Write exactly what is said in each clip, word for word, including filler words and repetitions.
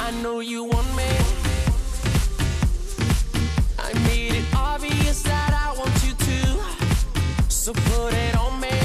I know you want me. I made it obvious that I want you to, so put it on me.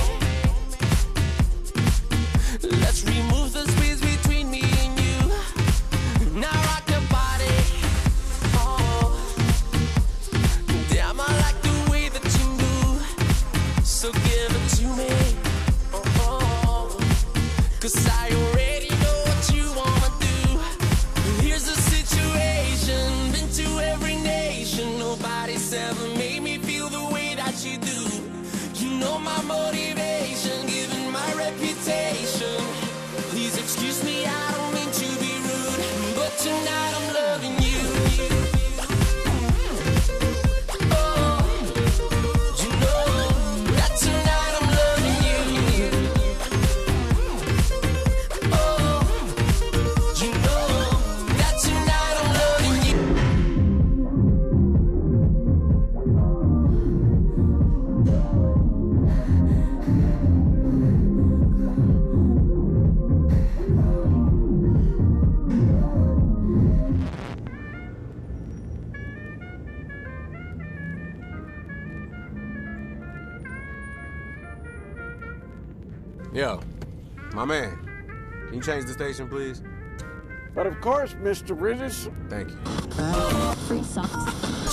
Let's remove the space between me and you. Now rock your body. Oh, damn, I like the way that you move, so give it to me. Oh, oh, 'cause I already know what you wanna do. Here's the situation, been to every nation. Nobody's ever made me feel the way that you do. You know my motivation, given my reputation. Please excuse me, I don't mean to be rude, but tonight I'm loving you. Oh, you know that tonight I'm loving you. Oh, you know that tonight I'm loving you. Yo, my man, can you change the station, please? But of course, Mister Riddis. Thank you. Free socks.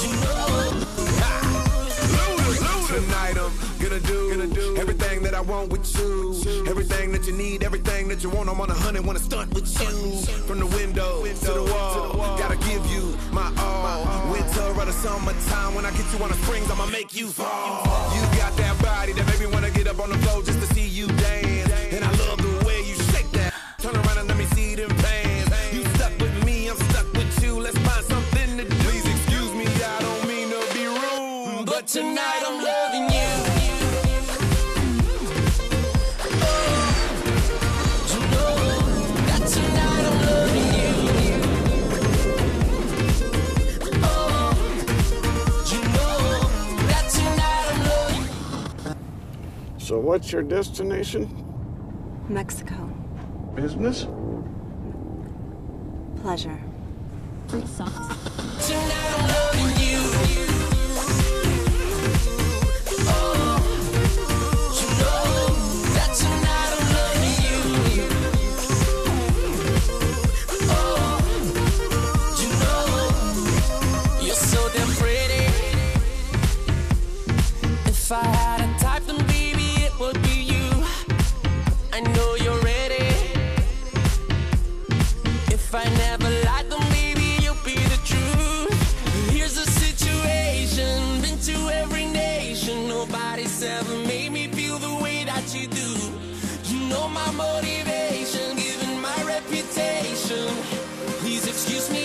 Tonight I'm gonna do, gonna do everything that I want with you. Everything that you need, everything that you want. I'm on a hundred, wanna stunt with you. From the window to the wall, gotta give you my all. Winter or the summertime, when I get you on the springs, I'ma make you fall. You got that body that make me wanna get up on the floor just to see you dance. And I love the way you shake that. Turn around and let me see them pants. You stuck with me, I'm stuck with you. Let's find something to do. Please excuse me, I don't mean to be rude, But tonight I'm loving you. Oh, you know that tonight I'm loving you. Oh, you know that tonight I'm loving you. So what's your destination? Mexico. Business? Pleasure. Free socks. Tonight I'm loving you. Oh, you know that tonight I'm loving you. Oh, you know you're so damn pretty. If I had a type, then baby it would be you. I know you're ready. If I never lied, then maybe you'll be the truth. Here's the situation, been to every nation. Nobody's ever made me feel the way that you do. You know my motivation, given my reputation. Please excuse me,